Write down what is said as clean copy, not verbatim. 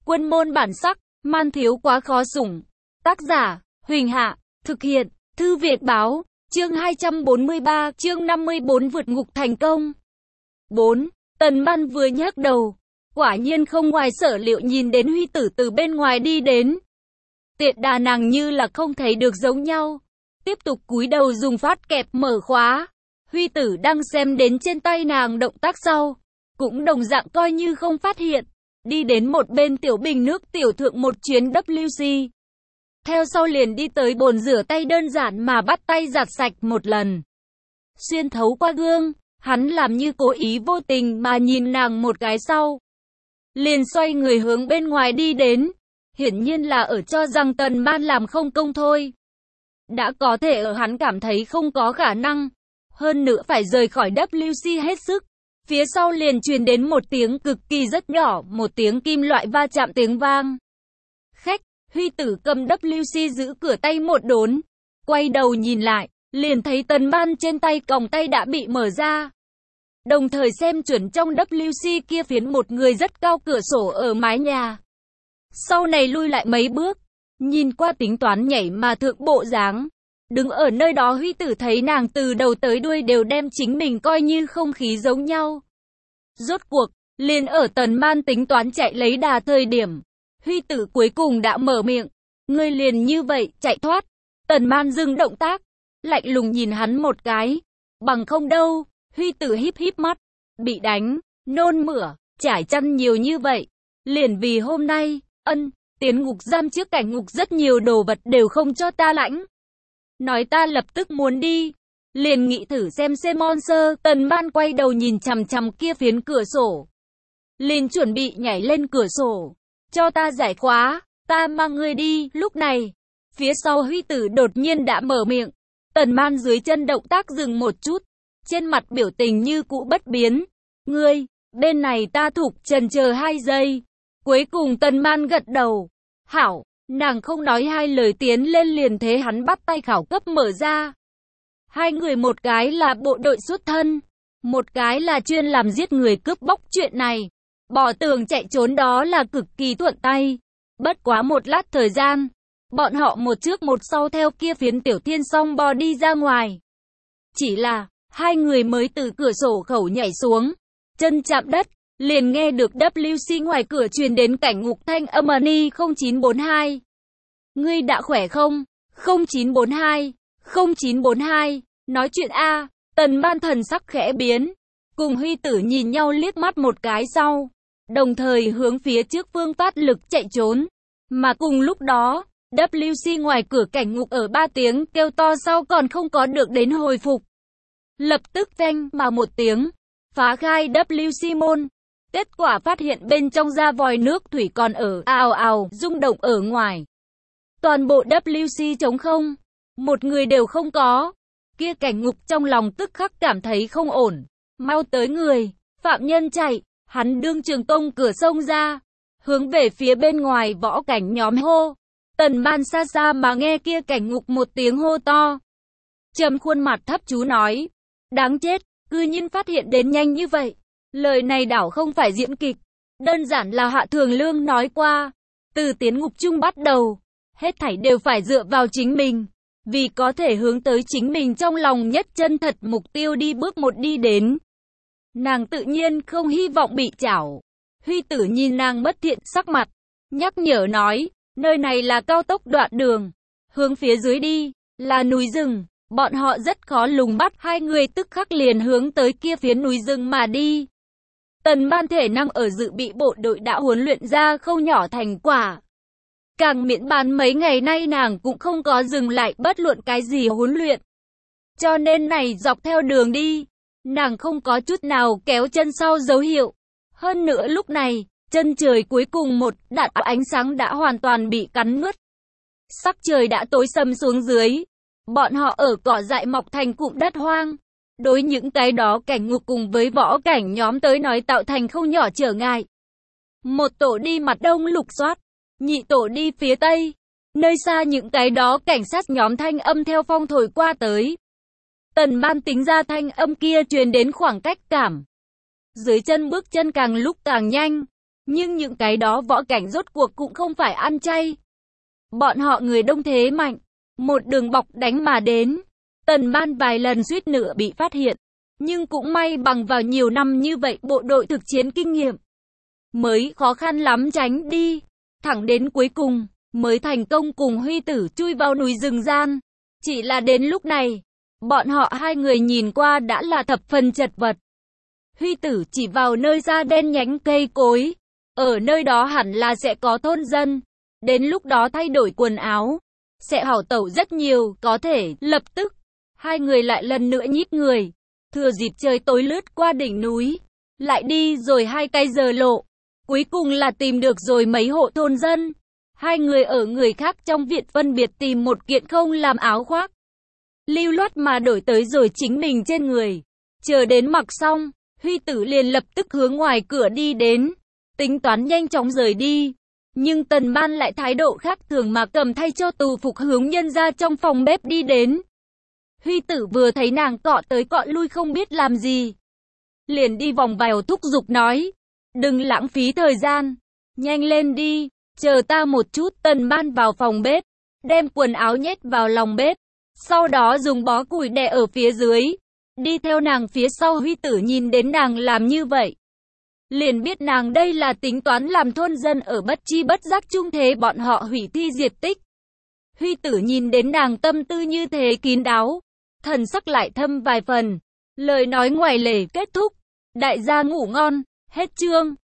Quân môn bản sắc, man thiếu quá khó sủng. Tác giả, Huỳnh Hạ, thực hiện, Thư Việt Báo, chương 243, chương 54 vượt ngục thành công. 4. Tần Ban vừa nhấc đầu, quả nhiên không ngoài sở liệu nhìn đến Huy Tử từ bên ngoài đi đến. Tiện đà nàng như là không thấy được giống nhau, tiếp tục cúi đầu dùng phát kẹp mở khóa. Huy Tử đang xem đến trên tay nàng động tác sau, cũng đồng dạng coi như không phát hiện, đi đến một bên tiểu bình nước tiểu thượng một chuyến WC. Theo sau liền đi tới bồn rửa tay đơn giản mà bắt tay giặt sạch một lần. Xuyên thấu qua gương, hắn làm như cố ý vô tình mà nhìn nàng một cái sau. Liền xoay người hướng bên ngoài đi đến, hiển nhiên là ở cho rằng Tần Ban làm không công thôi. Đã có thể ở hắn cảm thấy không có khả năng, hơn nữa phải rời khỏi WC hết sức. Phía sau liền truyền đến một tiếng cực kỳ rất nhỏ, một tiếng kim loại va chạm tiếng vang. Khách, Huy Tử cầm WC giữ cửa tay một đốn, quay đầu nhìn lại, liền thấy Tần Ban trên tay còng tay đã bị mở ra. Đồng thời xem chuẩn trong WC kia phiến một người rất cao cửa sổ ở mái nhà. Sau này lui lại mấy bước, nhìn qua tính toán nhảy mà thượng bộ dáng. Đứng ở nơi đó Huy Tử thấy nàng từ đầu tới đuôi đều đem chính mình coi như không khí giống nhau. Rốt cuộc, liền ở Tần Ban tính toán chạy lấy đà thời điểm, Huy Tử cuối cùng đã mở miệng. Ngươi liền như vậy, chạy thoát. Tần Ban dừng động tác, lạnh lùng nhìn hắn một cái. Bằng không đâu. Huy Tử híp híp mắt, bị đánh, nôn mửa, trải chăn nhiều như vậy. Liền vì hôm nay, tiến ngục giam trước cảnh ngục rất nhiều đồ vật đều không cho ta lãnh. Nói ta lập tức muốn đi. Liền nghĩ thử xem monster. Tần Ban quay đầu nhìn chằm chằm kia phiến cửa sổ. Liền chuẩn bị nhảy lên cửa sổ. Cho ta giải khóa, ta mang ngươi đi. Lúc này, phía sau Huy Tử đột nhiên đã mở miệng. Tần Ban dưới chân động tác dừng một chút. Trên mặt biểu tình như cũ bất biến. Ngươi, bên này ta thục chần chờ 2 giây. Cuối cùng Tần Ban gật đầu. Hảo, nàng không nói hai lời tiến lên liền thế hắn bắt tay khảo cấp mở ra. Hai người một cái là bộ đội xuất thân, một cái là chuyên làm giết người cướp bóc chuyện này. Bỏ tường chạy trốn đó là cực kỳ thuận tay. Bất quá một lát thời gian, bọn họ một trước một sau theo kia phiến tiểu thiên song bò đi ra ngoài. Chỉ là, hai người mới từ cửa sổ khẩu nhảy xuống, chân chạm đất, liền nghe được WC ngoài cửa truyền đến cảnh ngục thanh âm Ni 0942. Ngươi đã khỏe không? 0942, 0942, nói chuyện a. Tần Ban thần sắc khẽ biến, cùng Huy Tử nhìn nhau liếc mắt một cái sau, đồng thời hướng phía trước phương phát lực chạy trốn. Mà cùng lúc đó, WC ngoài cửa cảnh ngục ở 3 tiếng kêu to sau còn không có được đến hồi phục. Lập tức phanh mà một tiếng, phá khai WC môn. Kết quả phát hiện bên trong ra vòi nước thủy còn ở ào ào rung động ở ngoài. Toàn bộ WC trống không, một người đều không có. Kia cảnh ngục trong lòng tức khắc cảm thấy không ổn. Mau tới người, phạm nhân chạy, hắn đương trường công cửa sông ra, hướng về phía bên ngoài võ cảnh nhóm hô. Tần Ban xa xa mà nghe kia cảnh ngục một tiếng hô to. Trầm khuôn mặt thấp chú nói, đáng chết, cư nhiên phát hiện đến nhanh như vậy. Lời này đảo không phải diễn kịch, đơn giản là Hạ Thường Lương nói qua. Từ tiến ngục chung bắt đầu, hết thảy đều phải dựa vào chính mình. Vì có thể hướng tới chính mình trong lòng nhất chân thật mục tiêu đi bước một đi đến. Nàng tự nhiên không hy vọng bị chảo. Huy Tử nhìn nàng bất thiện sắc mặt, nhắc nhở nói, nơi này là cao tốc đoạn đường, hướng phía dưới đi, là núi rừng, bọn họ rất khó lùng bắt. Hai người tức khắc liền hướng tới kia phía núi rừng mà đi. Tần Ban thể năng ở dự bị bộ đội đã huấn luyện ra không nhỏ thành quả. Càng miễn bàn mấy ngày nay nàng cũng không có dừng lại bất luận cái gì huấn luyện. Cho nên này dọc theo đường đi, nàng không có chút nào kéo chân sau dấu hiệu. Hơn nữa lúc này, chân trời cuối cùng một đạn ánh sáng đã hoàn toàn bị cắn nuốt. Sắc trời đã tối sầm xuống dưới. Bọn họ ở cỏ dại mọc thành cụm đất hoang. Đối những cái đó cảnh ngục cùng với võ cảnh nhóm tới nói tạo thành không nhỏ trở ngại. Một tổ đi mặt đông lục soát, nhị tổ đi phía tây. Nơi xa những cái đó cảnh sát nhóm thanh âm theo phong thổi qua tới. Tần Ban tính ra thanh âm kia truyền đến khoảng cách cảm. Dưới chân bước chân càng lúc càng nhanh. Nhưng những cái đó võ cảnh rốt cuộc cũng không phải ăn chay. Bọn họ người đông thế mạnh, một đường bọc đánh mà đến. Tần Ban vài lần suýt nữa bị phát hiện, nhưng cũng may bằng vào nhiều năm như vậy bộ đội thực chiến kinh nghiệm, mới khó khăn lắm tránh đi. Thẳng đến cuối cùng, mới thành công cùng Huy Tử chui vào núi rừng gian. Chỉ là đến lúc này, bọn họ hai người nhìn qua đã là thập phần chật vật. Huy Tử chỉ vào nơi da đen nhánh cây cối. Ở nơi đó hẳn là sẽ có thôn dân. Đến lúc đó thay đổi quần áo, sẽ hảo tẩu rất nhiều, có thể, lập tức. Hai người lại lần nữa nhích người. Thừa dịp trời tối lướt qua đỉnh núi. Lại đi rồi 2 cái giờ lộ. Cuối cùng là tìm được rồi mấy hộ thôn dân. Hai người ở người khác trong viện phân biệt tìm một kiện không làm áo khoác. Lưu loát mà đổi tới rồi chính mình trên người. Chờ đến mặc xong, Huy Tử liền lập tức hướng ngoài cửa đi đến. Tính toán nhanh chóng rời đi. Nhưng Tần Ban lại thái độ khác thường mà cầm thay cho tù phục hướng nhân ra trong phòng bếp đi đến. Huy Tử vừa thấy nàng cọ tới cọ lui không biết làm gì, liền đi vòng vào thúc giục nói. Đừng lãng phí thời gian. Nhanh lên đi. Chờ ta một chút. Tần Ban vào phòng bếp, đem quần áo nhét vào lòng bếp. Sau đó dùng bó củi đè ở phía dưới. Đi theo nàng phía sau. Huy Tử nhìn đến nàng làm như vậy, liền biết nàng đây là tính toán làm thôn dân ở bất chi bất giác trung thế bọn họ hủy thi diệt tích. Huy Tử nhìn đến nàng tâm tư như thế kín đáo, thần sắc lại thâm vài phần. Lời nói ngoài lề kết thúc. Đại gia ngủ ngon. Hết chương.